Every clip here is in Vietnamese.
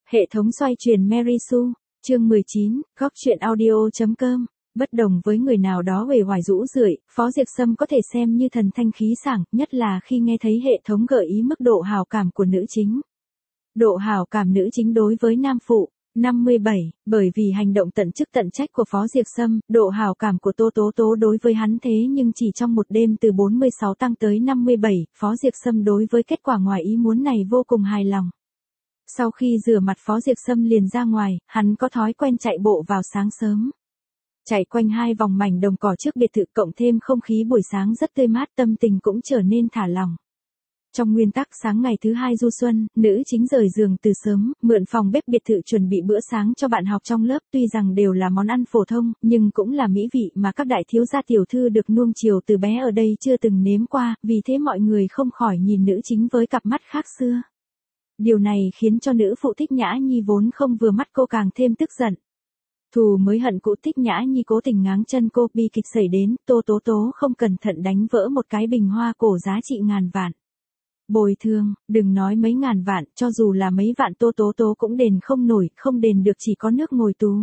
Hệ thống xoay chuyển Mary Sue, chương 19, góc truyện audio.com. Bất đồng với người nào đó uể oải rũ rượi, Phó Diệp Sâm có thể xem như thần thanh khí sảng, nhất là khi nghe thấy hệ thống gợi ý mức độ hào cảm của nữ chính. Độ hào cảm nữ chính đối với nam phụ. 57, bởi vì hành động tận chức tận trách của Phó Diệp Sâm, độ hào cảm của Tô Tố Tố đối với hắn thế nhưng chỉ trong một đêm từ 46 tăng tới 57, Phó Diệp Sâm đối với kết quả ngoài ý muốn này vô cùng hài lòng. Sau khi rửa mặt Phó Diệp Sâm liền ra ngoài, hắn có thói quen chạy bộ vào sáng sớm. Chạy quanh 2 vòng mảnh đồng cỏ trước biệt thự cộng thêm không khí buổi sáng rất tươi mát, tâm tình cũng trở nên thả lỏng. Trong nguyên tắc sáng ngày thứ 2 du xuân, nữ chính rời giường từ sớm, mượn phòng bếp biệt thự chuẩn bị bữa sáng cho bạn học trong lớp, tuy rằng đều là món ăn phổ thông, nhưng cũng là mỹ vị mà các đại thiếu gia tiểu thư được nuông chiều từ bé ở đây chưa từng nếm qua, vì thế mọi người không khỏi nhìn nữ chính với cặp mắt khác xưa. Điều này khiến cho nữ phụ Thích Nhã Nhi vốn không vừa mắt cô càng thêm tức giận. Thù mới hận cũ, Thích Nhã Nhi cố tình ngáng chân cô, bi kịch xảy đến, Tô Tố Tố không cẩn thận đánh vỡ một cái bình hoa cổ giá trị ngàn vạn. Bồi thường, đừng nói mấy ngàn vạn, cho dù là mấy vạn Tô Tố Tố cũng đền không nổi, không đền được chỉ có nước ngồi tù.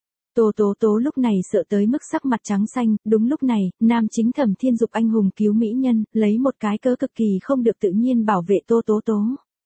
Tô Tố Tố lúc này sợ tới mức sắc mặt trắng xanh, đúng lúc này, nam chính Thẩm Thiên Dục anh hùng cứu mỹ nhân, lấy một cái cớ cực kỳ không được tự nhiên bảo vệ Tô Tố Tố.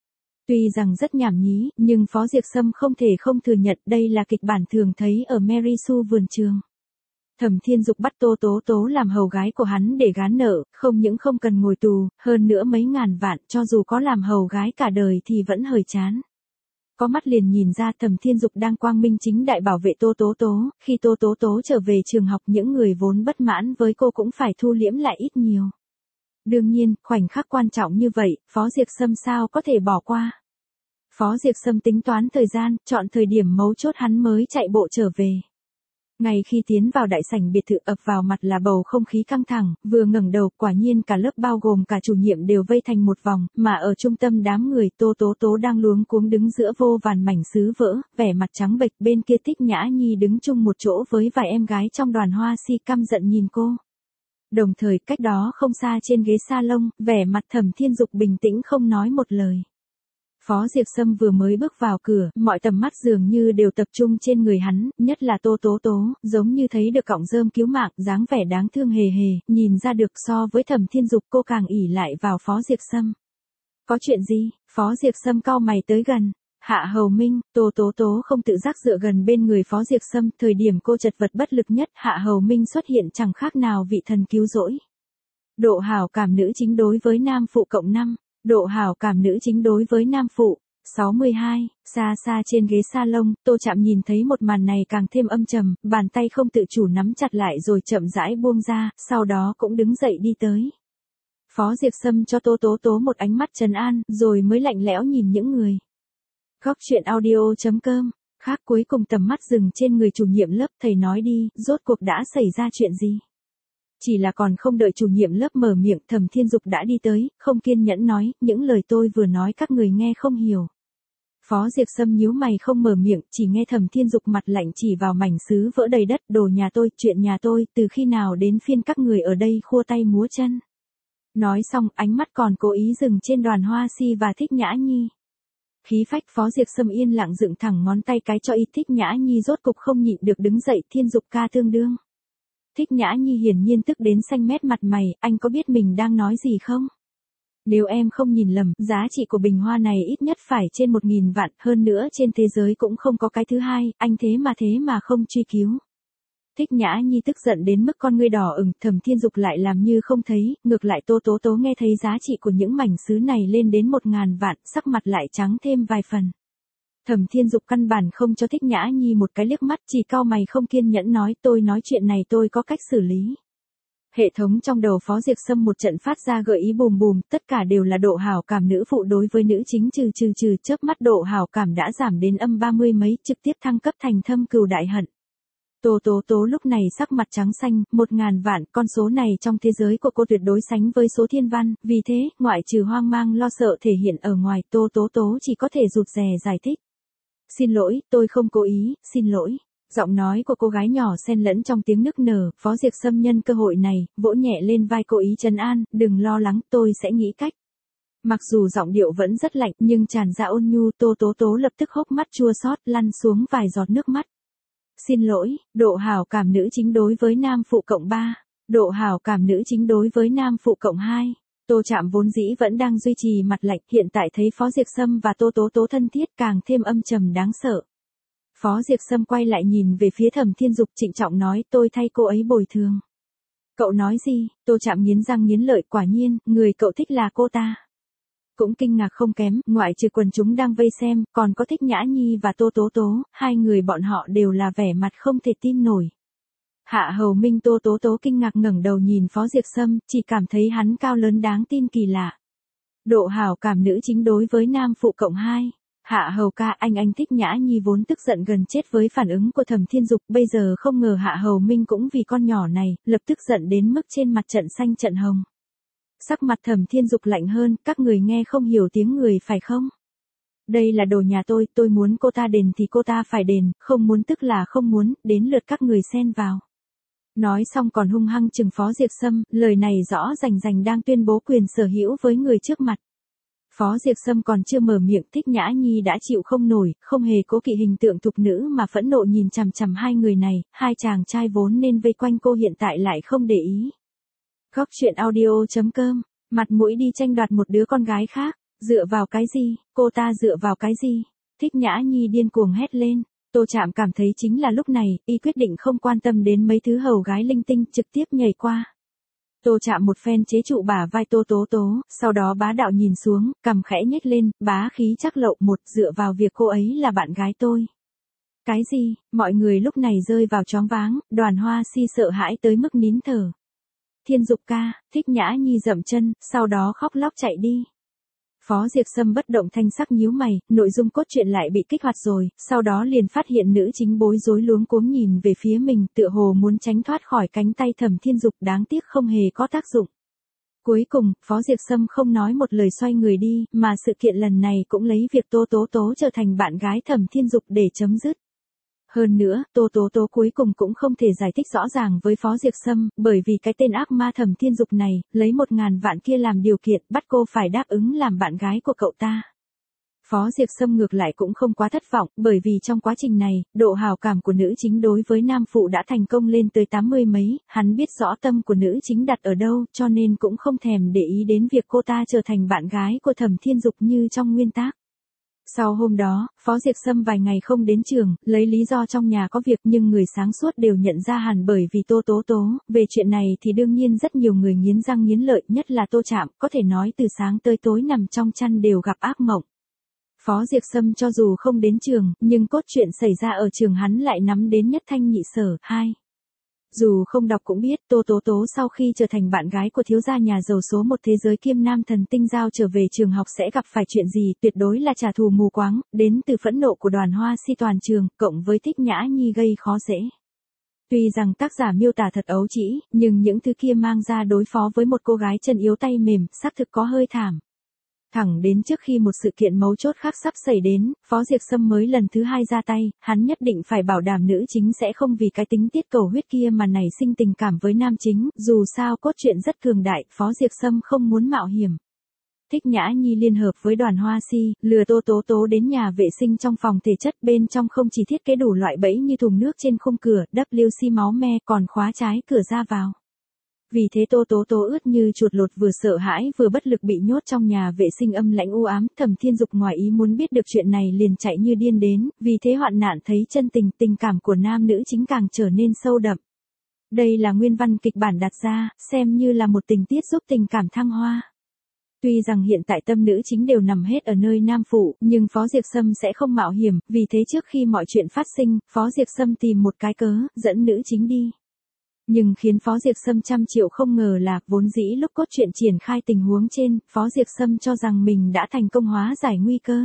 Tuy rằng rất nhảm nhí, nhưng Phó Diệp Sâm không thể không thừa nhận đây là kịch bản thường thấy ở Mary Sue vườn trường. Thẩm Thiên Dục bắt Tô Tố Tố làm hầu gái của hắn để gán nợ, không những không cần ngồi tù, hơn nữa mấy ngàn vạn, cho dù có làm hầu gái cả đời thì vẫn hời chán. Có mắt liền nhìn ra Thẩm Thiên Dục đang quang minh chính đại bảo vệ Tô Tố Tố, khi Tô Tố Tố trở về trường học những người vốn bất mãn với cô cũng phải thu liễm lại ít nhiều. Đương nhiên, khoảnh khắc quan trọng như vậy, Phó Diệp Sâm sao có thể bỏ qua. Phó Diệp Sâm tính toán thời gian, chọn thời điểm mấu chốt hắn mới chạy bộ trở về. Ngay khi tiến vào đại sảnh biệt thự ập vào mặt là bầu không khí căng thẳng, vừa ngẩng đầu quả nhiên cả lớp bao gồm cả chủ nhiệm đều vây thành một vòng, mà ở trung tâm đám người Tô Tố Tố đang luống cuống đứng giữa vô vàn mảnh sứ vỡ, vẻ mặt trắng bệch, bên kia Thích Nhã Nhi đứng chung một chỗ với vài em gái trong đoàn hoa si căm giận nhìn cô. Đồng thời cách đó không xa trên ghế salon, vẻ mặt Thẩm Thiên Dục bình tĩnh không nói một lời. Phó Diệp Sâm vừa mới bước vào cửa, mọi tầm mắt dường như đều tập trung trên người hắn, nhất là Tô Tố Tố, giống như thấy được cọng rơm cứu mạng, dáng vẻ đáng thương hề hề, nhìn ra được so với Thẩm Thiên Dục cô càng ỷ lại vào Phó Diệp Sâm. Có chuyện gì? Phó Diệp Sâm cau mày tới gần. Hạ Hầu Minh, Tô Tố Tố không tự giác dựa gần bên người Phó Diệp Sâm, thời điểm cô chật vật bất lực nhất, Hạ Hầu Minh xuất hiện chẳng khác nào vị thần cứu rỗi. Độ hảo cảm nữ chính đối với nam phụ cộng 5. Độ hảo cảm nữ chính đối với nam phụ, 62, xa xa trên ghế salon, Tô Trạm nhìn thấy một màn này càng thêm âm trầm, bàn tay không tự chủ nắm chặt lại rồi chậm rãi buông ra, sau đó cũng đứng dậy đi tới. Phó Diệp Sâm cho Tô Tố Tố một ánh mắt trấn an, rồi mới lạnh lẽo nhìn những người. Góc truyện audio.com, khác cuối cùng tầm mắt dừng trên người chủ nhiệm lớp, thầy nói đi, rốt cuộc đã xảy ra chuyện gì? Chỉ là còn không đợi chủ nhiệm lớp mở miệng, Thẩm Thiên Dục đã đi tới, không kiên nhẫn nói, những lời tôi vừa nói các người nghe không hiểu. Phó Diệp Sâm nhíu mày không mở miệng, chỉ nghe Thẩm Thiên Dục mặt lạnh chỉ vào mảnh sứ vỡ đầy đất, đồ nhà tôi, chuyện nhà tôi, từ khi nào đến phiên các người ở đây khua tay múa chân. Nói xong, ánh mắt còn cố ý dừng trên đoàn hoa si và Thích Nhã Nhi. Khí phách Phó Diệp Sâm yên lặng dựng thẳng ngón tay cái cho y. Thích Nhã Nhi rốt cục không nhịn được đứng dậy, Thiên Dục ca tương đương. Thích Nhã Nhi hiển nhiên tức đến xanh mét mặt mày, anh có biết mình đang nói gì không? Nếu em không nhìn lầm, giá trị của bình hoa này ít nhất phải trên 1.000 vạn, hơn nữa trên thế giới cũng không có cái thứ hai, anh thế mà không truy cứu. Thích Nhã Nhi tức giận đến mức con ngươi đỏ ửng, Thẩm Thiên Dục lại làm như không thấy, ngược lại Tô Tố Tố nghe thấy giá trị của những mảnh sứ này lên đến 1.000 vạn, sắc mặt lại trắng thêm vài phần. Thẩm Thiên Dục căn bản không cho Thích Nhã Nhi một cái liếc mắt, chỉ cau mày không kiên nhẫn nói, tôi nói chuyện này tôi có cách xử lý. Hệ thống trong đầu Phó Diệp Sâm một trận phát ra gợi ý bùm bùm, tất cả đều là độ hảo cảm nữ phụ đối với nữ chính trừ chớp mắt độ hảo cảm đã giảm đến âm 30 mấy, trực tiếp thăng cấp thành thâm cừu đại hận. Tô Tố Tố lúc này sắc mặt trắng xanh, 1.000 vạn, con số này trong thế giới của cô tuyệt đối sánh với số thiên văn, vì thế, ngoại trừ hoang mang lo sợ thể hiện ở ngoài, Tô Tố Tố chỉ có thể rụt rè giải thích. Xin lỗi, tôi không cố ý, xin lỗi. Giọng nói của cô gái nhỏ xen lẫn trong tiếng nức nở, Phó Diệp Sâm nhân cơ hội này, vỗ nhẹ lên vai cô ý trấn an, đừng lo lắng, tôi sẽ nghĩ cách. Mặc dù giọng điệu vẫn rất lạnh nhưng tràn ra ôn nhu, Tô Tố Tố lập tức hốc mắt chua xót lăn xuống vài giọt nước mắt. Xin lỗi, độ hảo cảm nữ chính đối với nam phụ cộng 3, độ hảo cảm nữ chính đối với nam phụ cộng 2. Tô Trạm vốn dĩ vẫn đang duy trì mặt lạnh, hiện tại thấy Phó Diệp Sâm và Tô Tố Tố thân thiết càng thêm âm trầm đáng sợ. Phó Diệp Sâm quay lại nhìn về phía Thẩm Thiên Dục trịnh trọng nói, tôi thay cô ấy bồi thường. Cậu nói gì? Tô Trạm nghiến răng nghiến lợi, quả nhiên, người cậu thích là cô ta. Cũng kinh ngạc không kém, ngoại trừ quần chúng đang vây xem, còn có Thích Nhã Nhi và Tô Tố Tố, hai người bọn họ đều là vẻ mặt không thể tin nổi. Hạ Hầu Minh Tô Tố Tố kinh ngạc ngẩng đầu nhìn Phó Diệp Sâm, chỉ cảm thấy hắn cao lớn đáng tin kỳ lạ. Độ hảo cảm nữ chính đối với nam phụ cộng 2. Hạ Hầu ca, anh Thích Nhã Nhi vốn tức giận gần chết với phản ứng của Thẩm Thiên Dục, bây giờ không ngờ Hạ Hầu Minh cũng vì con nhỏ này, lập tức giận đến mức trên mặt trận xanh trận hồng. Sắc mặt Thẩm Thiên Dục lạnh hơn, các người nghe không hiểu tiếng người phải không? Đây là đồ nhà tôi muốn cô ta đền thì cô ta phải đền, không muốn tức là không muốn, đến lượt các người xen vào. Nói xong còn hung hăng trừng Phó Diệp Sâm, lời này rõ rành đang tuyên bố quyền sở hữu với người trước mặt. Phó Diệp Sâm còn chưa mở miệng, Thích Nhã Nhi đã chịu không nổi, không hề cố kỵ hình tượng thục nữ mà phẫn nộ nhìn chằm chằm hai người này, hai chàng trai vốn nên vây quanh cô hiện tại lại không để ý. Góc truyện audio.com, mặt mũi đi tranh đoạt một đứa con gái khác, dựa vào cái gì, cô ta dựa vào cái gì? Thích Nhã Nhi điên cuồng hét lên. Tô Trạm cảm thấy chính là lúc này, y quyết định không quan tâm đến mấy thứ hầu gái linh tinh, trực tiếp nhảy qua. Tô Trạm một phen chế trụ bả vai Tô Tố Tố, sau đó bá đạo nhìn xuống, cằm khẽ nhếch lên, bá khí chắc lậu một, dựa vào việc cô ấy là bạn gái tôi. Cái gì? Mọi người lúc này rơi vào choáng váng, Đoàn Hoa Si sợ hãi tới mức nín thở. Thiên Dục ca, Thích Nhã Nhi dậm chân, sau đó khóc lóc chạy đi. Phó Diệp Sâm bất động thanh sắc nhíu mày, nội dung cốt truyện lại bị kích hoạt rồi, sau đó liền phát hiện nữ chính bối rối luống cuống nhìn về phía mình, tựa hồ muốn tránh thoát khỏi cánh tay Thẩm Thiên Dục, đáng tiếc không hề có tác dụng. Cuối cùng, Phó Diệp Sâm không nói một lời xoay người đi, mà sự kiện lần này cũng lấy việc Tô Tố Tố trở thành bạn gái Thẩm Thiên Dục để chấm dứt. Hơn nữa, Tô Tố Tố cuối cùng cũng không thể giải thích rõ ràng với Phó Diệp Sâm, bởi vì cái tên ác ma Thẩm Thiên Dục này, lấy 1.000 vạn kia làm điều kiện, bắt cô phải đáp ứng làm bạn gái của cậu ta. Phó Diệp Sâm ngược lại cũng không quá thất vọng, bởi vì trong quá trình này, độ hào cảm của nữ chính đối với nam phụ đã thành công lên tới 80 mấy, hắn biết rõ tâm của nữ chính đặt ở đâu, cho nên cũng không thèm để ý đến việc cô ta trở thành bạn gái của Thẩm Thiên Dục như trong nguyên tác. Sau hôm đó, Phó Diệp Sâm vài ngày không đến trường, lấy lý do trong nhà có việc, nhưng người sáng suốt đều nhận ra hẳn bởi vì Tô Tố Tố, về chuyện này thì đương nhiên rất nhiều người nghiến răng nghiến lợi, nhất là Tô Trạm, có thể nói từ sáng tới tối nằm trong chăn đều gặp ác mộng. Phó Diệp Sâm cho dù không đến trường, nhưng cốt truyện xảy ra ở trường hắn lại nắm đến nhất thanh nhị sở, 2. Dù không đọc cũng biết, Tô Tố Tố sau khi trở thành bạn gái của thiếu gia nhà giàu số một thế giới Kiêm Nam Thần Tinh Giao trở về trường học sẽ gặp phải chuyện gì, tuyệt đối là trả thù mù quáng, đến từ phẫn nộ của Đoàn Hoa Si toàn trường, cộng với Thích Nhã Nhi gây khó dễ. Tuy rằng tác giả miêu tả thật ấu trĩ, nhưng những thứ kia mang ra đối phó với một cô gái chân yếu tay mềm, xác thực có hơi thảm. Thẳng đến trước khi một sự kiện mấu chốt khác sắp xảy đến, Phó Diệp Sâm mới lần thứ 2 ra tay, hắn nhất định phải bảo đảm nữ chính sẽ không vì cái tính tiết cầu huyết kia mà nảy sinh tình cảm với nam chính, dù sao cốt truyện rất cường đại, Phó Diệp Sâm không muốn mạo hiểm. Thích Nhã Nhi liên hợp với Đoàn Hoa Si, lừa Tô Tố Tố đến nhà vệ sinh trong phòng thể chất, bên trong không chỉ thiết kế đủ loại bẫy như thùng nước trên khung cửa, WC máu me, còn khóa trái cửa ra vào. Vì thế Tô Tố Tố ướt như chuột lột, vừa sợ hãi vừa bất lực bị nhốt trong nhà vệ sinh âm lãnh u ám. Thẩm Thiên Dục ngoài ý muốn biết được chuyện này liền chạy như điên đến, vì thế hoạn nạn thấy chân tình cảm của nam nữ chính càng trở nên sâu đậm. Đây là nguyên văn kịch bản đặt ra, xem như là một tình tiết giúp tình cảm thăng hoa. Tuy rằng hiện tại tâm nữ chính đều nằm hết ở nơi nam phụ, nhưng Phó Diệp Sâm sẽ không mạo hiểm, vì thế trước khi mọi chuyện phát sinh, Phó Diệp Sâm tìm một cái cớ, dẫn nữ chính đi. Nhưng khiến Phó Diệp Sâm trăm triệu không ngờ là, vốn dĩ lúc cốt truyện triển khai tình huống trên, Phó Diệp Sâm cho rằng mình đã thành công hóa giải nguy cơ.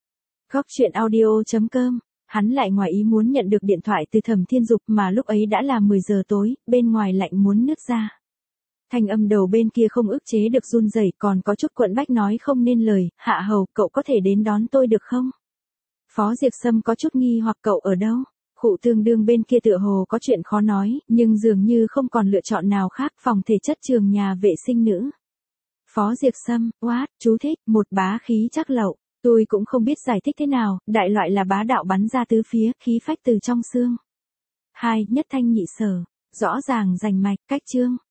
Góc truyện audio.com, hắn lại ngoài ý muốn nhận được điện thoại từ Thẩm Thiên Dục, mà lúc ấy đã là 10 giờ tối, bên ngoài lạnh muốn nứt ra. Thanh âm đầu bên kia không ức chế được run rẩy, còn có chút quẫn bách nói không nên lời, Hạ Hầu, cậu có thể đến đón tôi được không? Phó Diệp Sâm có chút nghi hoặc, cậu ở đâu? Khụ tương đương bên kia tựa hồ có chuyện khó nói, nhưng dường như không còn lựa chọn nào khác, phòng thể chất trường nhà vệ sinh nữ. Phó Diệp Sâm, what, chú thích, một bá khí trắc lậu. Tôi cũng không biết giải thích thế nào, đại loại là bá đạo bắn ra tứ phía, khí phách từ trong xương. 2. Nhất thanh nhị sở. Rõ ràng rành mạch, cách chương.